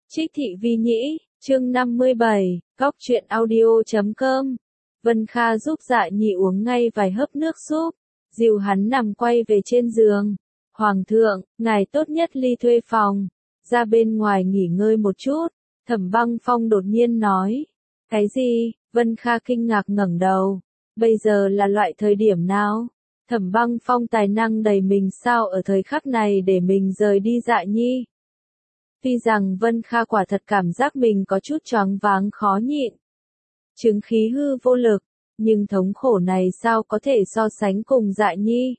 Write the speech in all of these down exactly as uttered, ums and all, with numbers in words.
Trích Thị Vi Nhĩ, chương năm mươi bảy, góc truyện audio chấm com. Vân Kha giúp Dạ Nhi uống ngay vài hớp nước súp, dìu hắn nằm quay về trên giường. Hoàng thượng, ngài tốt nhất ly thuê phòng, ra bên ngoài nghỉ ngơi một chút. Thẩm Băng Phong đột nhiên nói. Cái gì? Vân Kha kinh ngạc ngẩng đầu. Bây giờ là loại thời điểm nào? Thẩm Băng Phong tài năng đầy mình sao ở thời khắc này để mình rời đi Dạ Nhi? Tuy rằng Vân Kha quả thật cảm giác mình có chút choáng váng khó nhịn, chứng khí hư vô lực, nhưng thống khổ này sao có thể so sánh cùng Dạ Nhi?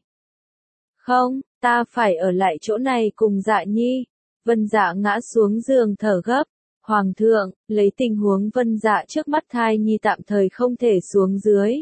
Không, ta phải ở lại chỗ này cùng Dạ Nhi. Vân Dạ ngã xuống giường thở gấp. Hoàng thượng, lấy tình huống Vân Dạ trước mắt thai nhi tạm thời không thể xuống dưới.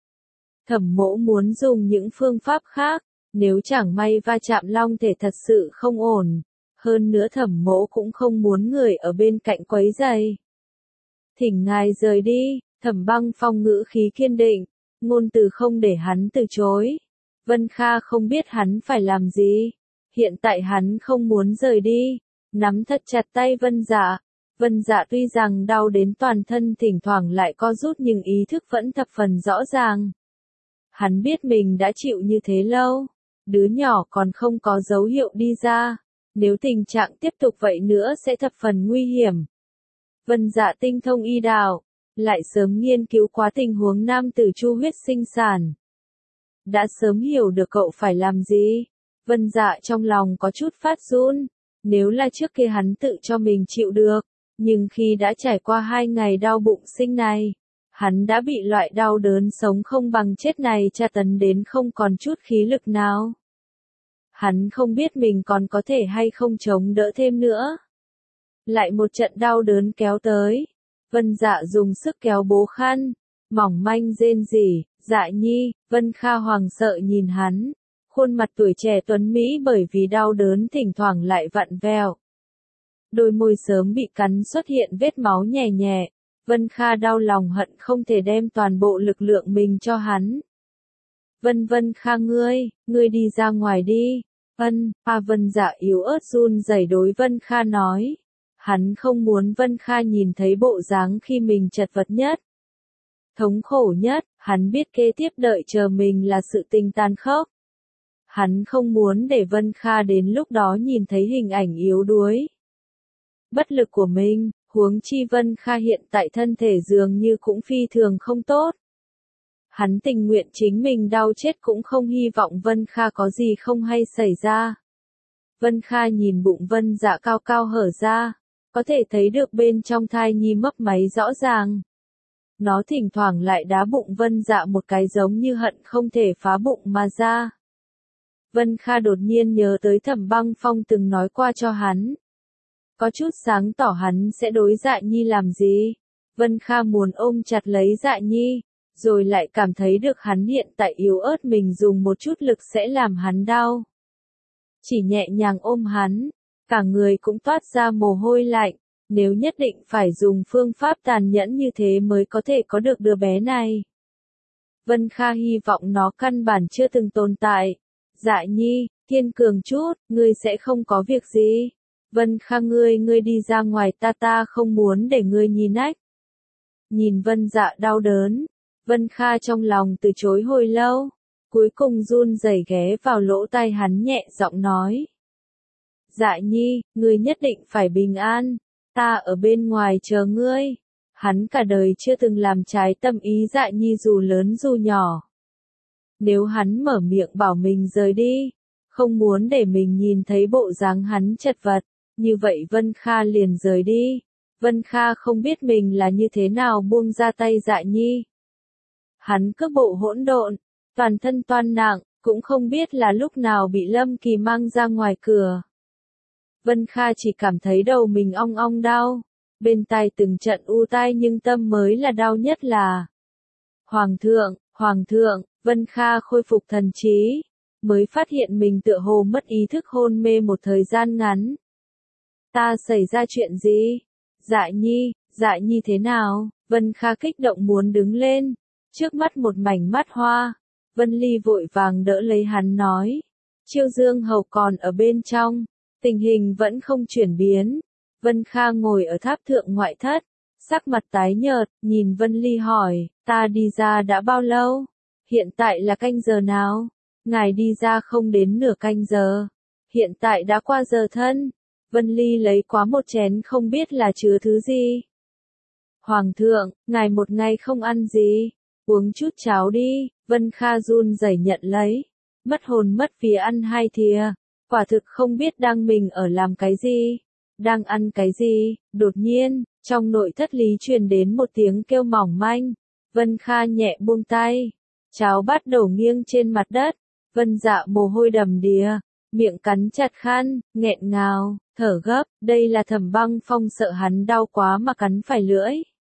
Thẩm mỗ muốn dùng những phương pháp khác, nếu chẳng may va chạm long thể thật sự không ổn. Hơn nữa thẩm mỗ cũng không muốn người ở bên cạnh quấy rầy. Thỉnh ngài rời đi. Thẩm Băng Phong ngữ khí kiên định, ngôn từ không để hắn từ chối. Vân Kha không biết hắn phải làm gì. Hiện tại hắn không muốn rời đi. Nắm thật chặt tay Vân Dạ. Vân Dạ tuy rằng đau đến toàn thân thỉnh thoảng lại co rút nhưng ý thức vẫn thập phần rõ ràng. Hắn biết mình đã chịu như thế lâu. Đứa nhỏ còn không có dấu hiệu đi ra. Nếu tình trạng tiếp tục vậy nữa sẽ thập phần nguy hiểm. Vân Dạ tinh thông y đạo, lại sớm nghiên cứu quá tình huống nam tử chu huyết sinh sản. Đã sớm hiểu được cậu phải làm gì. Vân Dạ trong lòng có chút phát run. Nếu là trước kia hắn tự cho mình chịu được, nhưng khi đã trải qua hai ngày đau bụng sinh này, hắn đã bị loại đau đớn sống không bằng chết này tra tấn đến không còn chút khí lực nào. Hắn không biết mình còn có thể hay không chống đỡ thêm nữa. Lại một trận đau đớn kéo tới. Vân Dạ dùng sức kéo bố khăn, mỏng manh rên rỉ. Dạ Nhi. Vân Kha hoàng sợ nhìn hắn. Khuôn mặt tuổi trẻ tuấn Mỹ bởi vì đau đớn thỉnh thoảng lại vặn vẹo. Đôi môi sớm bị cắn xuất hiện vết máu nhè nhẹ. Vân Kha đau lòng hận không thể đem toàn bộ lực lượng mình cho hắn. Vân Vân Kha ngươi, ngươi đi ra ngoài đi. Vân, A Vân Dạ yếu ớt run rẩy đối Vân Kha nói. Hắn không muốn Vân Kha nhìn thấy bộ dáng khi mình chật vật nhất, thống khổ nhất. Hắn biết kế tiếp đợi chờ mình là sự tình tàn khốc. Hắn không muốn để Vân Kha đến lúc đó nhìn thấy hình ảnh yếu đuối, bất lực của mình. Huống chi Vân Kha hiện tại thân thể dường như cũng phi thường không tốt. Hắn tình nguyện chính mình đau chết cũng không hy vọng Vân Kha có gì không hay xảy ra. Vân Kha nhìn bụng Vân Dạ cao cao hở ra, có thể thấy được bên trong thai nhi mấp máy rõ ràng. Nó thỉnh thoảng lại đá bụng Vân Dạ một cái giống như hận không thể phá bụng mà ra. Vân Kha đột nhiên nhớ tới Thẩm Băng Phong từng nói qua cho hắn. Có chút sáng tỏ hắn sẽ đối Dạ Nhi làm gì. Vân Kha muốn ôm chặt lấy Dạ Nhi, rồi lại cảm thấy được hắn hiện tại yếu ớt mình dùng một chút lực sẽ làm hắn đau. Chỉ nhẹ nhàng ôm hắn, cả người cũng toát ra mồ hôi lạnh. Nếu nhất định phải dùng phương pháp tàn nhẫn như thế mới có thể có được đứa bé này. Vân Kha hy vọng nó căn bản chưa từng tồn tại. Dạ Nhi, kiên cường chút, ngươi sẽ không có việc gì. Vân Kha ngươi ngươi đi ra ngoài ta ta không muốn để ngươi nhìn ách. Nhìn Vân Dạ đau đớn, Vân Kha trong lòng từ chối hồi lâu, cuối cùng run rẩy ghé vào lỗ tai hắn nhẹ giọng nói. Dạ Nhi, ngươi nhất định phải bình an, ta ở bên ngoài chờ ngươi. Hắn cả đời chưa từng làm trái tâm ý Dạ Nhi dù lớn dù nhỏ. Nếu hắn mở miệng bảo mình rời đi, không muốn để mình nhìn thấy bộ dáng hắn chật vật, như vậy Vân Kha liền rời đi. Vân Kha không biết mình là như thế nào buông ra tay Dạ Nhi. Hắn cước bộ hỗn độn, toàn thân toan nặng, cũng không biết là lúc nào bị Lâm Kỳ mang ra ngoài cửa. Vân Kha chỉ cảm thấy đầu mình ong ong đau, bên tai từng trận u tai nhưng tâm mới là đau nhất là. Hoàng thượng, Hoàng thượng, Vân Kha khôi phục thần trí, mới phát hiện mình tựa hồ mất ý thức hôn mê một thời gian ngắn. Ta xảy ra chuyện gì? Dạ Nhi, Dạ Nhi thế nào? Vân Kha kích động muốn đứng lên, trước mắt một mảnh mắt hoa. Vân Ly vội vàng đỡ lấy hắn nói. Chiêu Dương Hầu còn ở bên trong, tình hình vẫn không chuyển biến. Vân Kha ngồi ở tháp thượng ngoại thất, sắc mặt tái nhợt, nhìn Vân Ly hỏi, ta đi ra đã bao lâu? Hiện tại là canh giờ nào? Ngài đi ra không đến nửa canh giờ. Hiện tại đã qua giờ thân. Vân Ly lấy quá một chén không biết là chứa thứ gì. Hoàng thượng, ngài một ngày không ăn gì. Uống chút cháo đi. Vân Kha run rẩy nhận lấy. Mất hồn mất vía ăn hai thìa. Quả thực không biết đang mình ở làm cái gì. Đang ăn cái gì. Đột nhiên, trong nội thất lý truyền đến một tiếng kêu mỏng manh. Vân Kha nhẹ buông tay. Cháo bắt đầu nghiêng trên mặt đất. Vân Dạ mồ hôi đầm đìa. Miệng cắn chặt khăn, nghẹn ngào, thở gấp. Đây là Thẩm Băng Phong sợ hắn đau quá mà cắn phải lưỡi.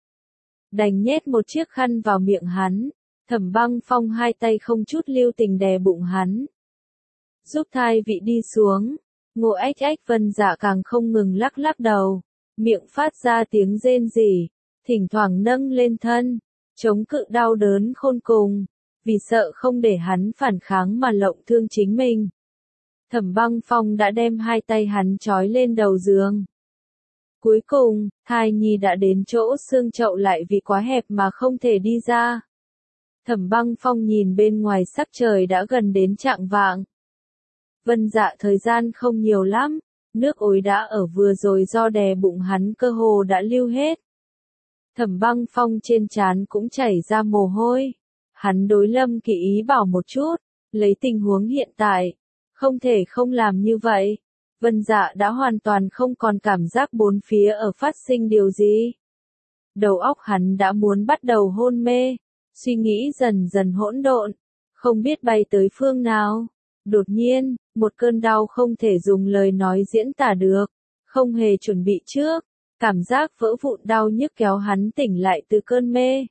Đành nhét một chiếc khăn vào miệng hắn. Thẩm Băng Phong hai tay không chút lưu tình đè bụng hắn. Giúp thai vị đi xuống. Ngộ ếch ếch. Vân Dạ càng không ngừng lắc lắc đầu. Miệng phát ra tiếng rên rỉ. Thỉnh thoảng nâng lên thân. Chống cự đau đớn khôn cùng. Vì sợ không để hắn phản kháng mà lộng thương chính mình. Thẩm Băng Phong đã đem hai tay hắn trói lên đầu giường. Cuối cùng, thai nhi đã đến chỗ xương chậu lại vì quá hẹp mà không thể đi ra. Thẩm Băng Phong nhìn bên ngoài sắc trời đã gần đến chạng vạng. Vân Dạ thời gian không nhiều lắm, nước ối đã ở vừa rồi do đè bụng hắn cơ hồ đã lưu hết. Thẩm Băng Phong trên trán cũng chảy ra mồ hôi. Hắn đối Lâm Kỵ ý bảo một chút, lấy tình huống hiện tại, không thể không làm như vậy. Vân Dạ đã hoàn toàn không còn cảm giác bốn phía ở phát sinh điều gì. Đầu óc hắn đã muốn bắt đầu hôn mê, suy nghĩ dần dần hỗn độn, không biết bay tới phương nào. Đột nhiên, một cơn đau không thể dùng lời nói diễn tả được, không hề chuẩn bị trước, cảm giác vỡ vụn đau nhức kéo hắn tỉnh lại từ cơn mê.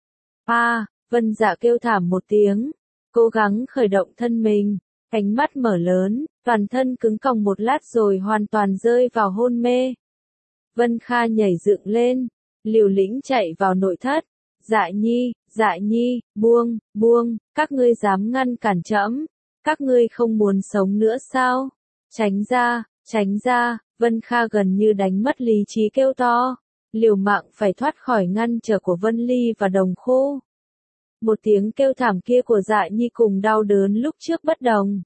A, Vân Dạ kêu thảm một tiếng, cố gắng khởi động thân mình, cánh mắt mở lớn, toàn thân cứng còng một lát rồi hoàn toàn rơi vào hôn mê. Vân Kha nhảy dựng lên, liều lĩnh chạy vào nội thất. Dạ Nhi, Dạ Nhi, buông, buông, các ngươi dám ngăn cản trẫm? Các ngươi không muốn sống nữa sao? Tránh ra, tránh ra. Vân Kha gần như đánh mất lý trí kêu to, liều mạng phải thoát khỏi ngăn trở của Vân Ly và Đồng Khô. Một tiếng kêu thảm kia của Dạ Nhi cùng đau đớn lúc trước bất đồng.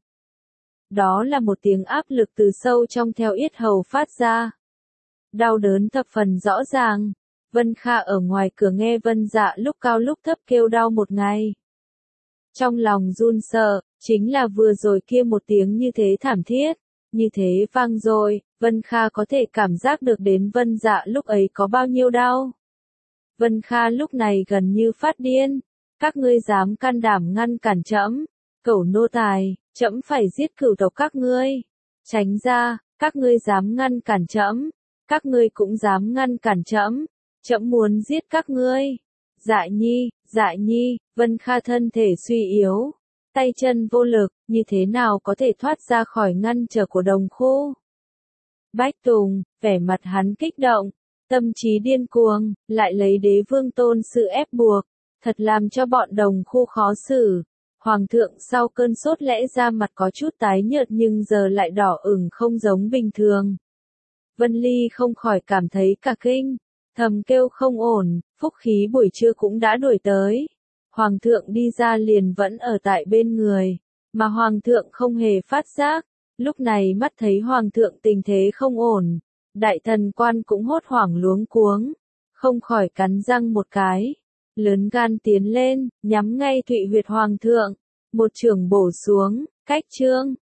Đó là một tiếng áp lực từ sâu trong theo yết hầu phát ra. Đau đớn thập phần rõ ràng. Vân Kha ở ngoài cửa nghe Vân Dạ lúc cao lúc thấp kêu đau một ngày. Trong lòng run sợ, chính là vừa rồi kia một tiếng như thế thảm thiết, như thế vang rồi, Vân Kha có thể cảm giác được đến Vân Dạ lúc ấy có bao nhiêu đau. Vân Kha lúc này gần như phát điên. Các ngươi dám can đảm ngăn cản trẫm, cẩu nô tài, trẫm phải giết cửu tộc các ngươi. Tránh ra, các ngươi dám ngăn cản trẫm, các ngươi cũng dám ngăn cản trẫm, trẫm muốn giết các ngươi. Dạ Nhi, Dạ Nhi. Vân Kha thân thể suy yếu, tay chân vô lực, như thế nào có thể thoát ra khỏi ngăn trở của Đồng Khô. Bách Tùng, vẻ mặt hắn kích động, tâm trí điên cuồng, lại lấy đế vương tôn sự ép buộc. Thật làm cho bọn Đồng Khô khó xử. Hoàng thượng sau cơn sốt lẽ ra mặt có chút tái nhợt nhưng giờ lại đỏ ửng không giống bình thường. Vân Ly không khỏi cảm thấy cả kinh, thầm kêu không ổn. Phúc khí buổi trưa cũng đã đuổi tới. Hoàng thượng đi ra liền vẫn ở tại bên người, mà Hoàng thượng không hề phát giác. Lúc này mắt thấy Hoàng thượng tình thế không ổn, đại thần quan cũng hốt hoảng luống cuống, không khỏi cắn răng một cái. Lớn gan tiến lên, nhắm ngay Thụy huyệt Hoàng thượng, một chưởng bổ xuống, cách chương.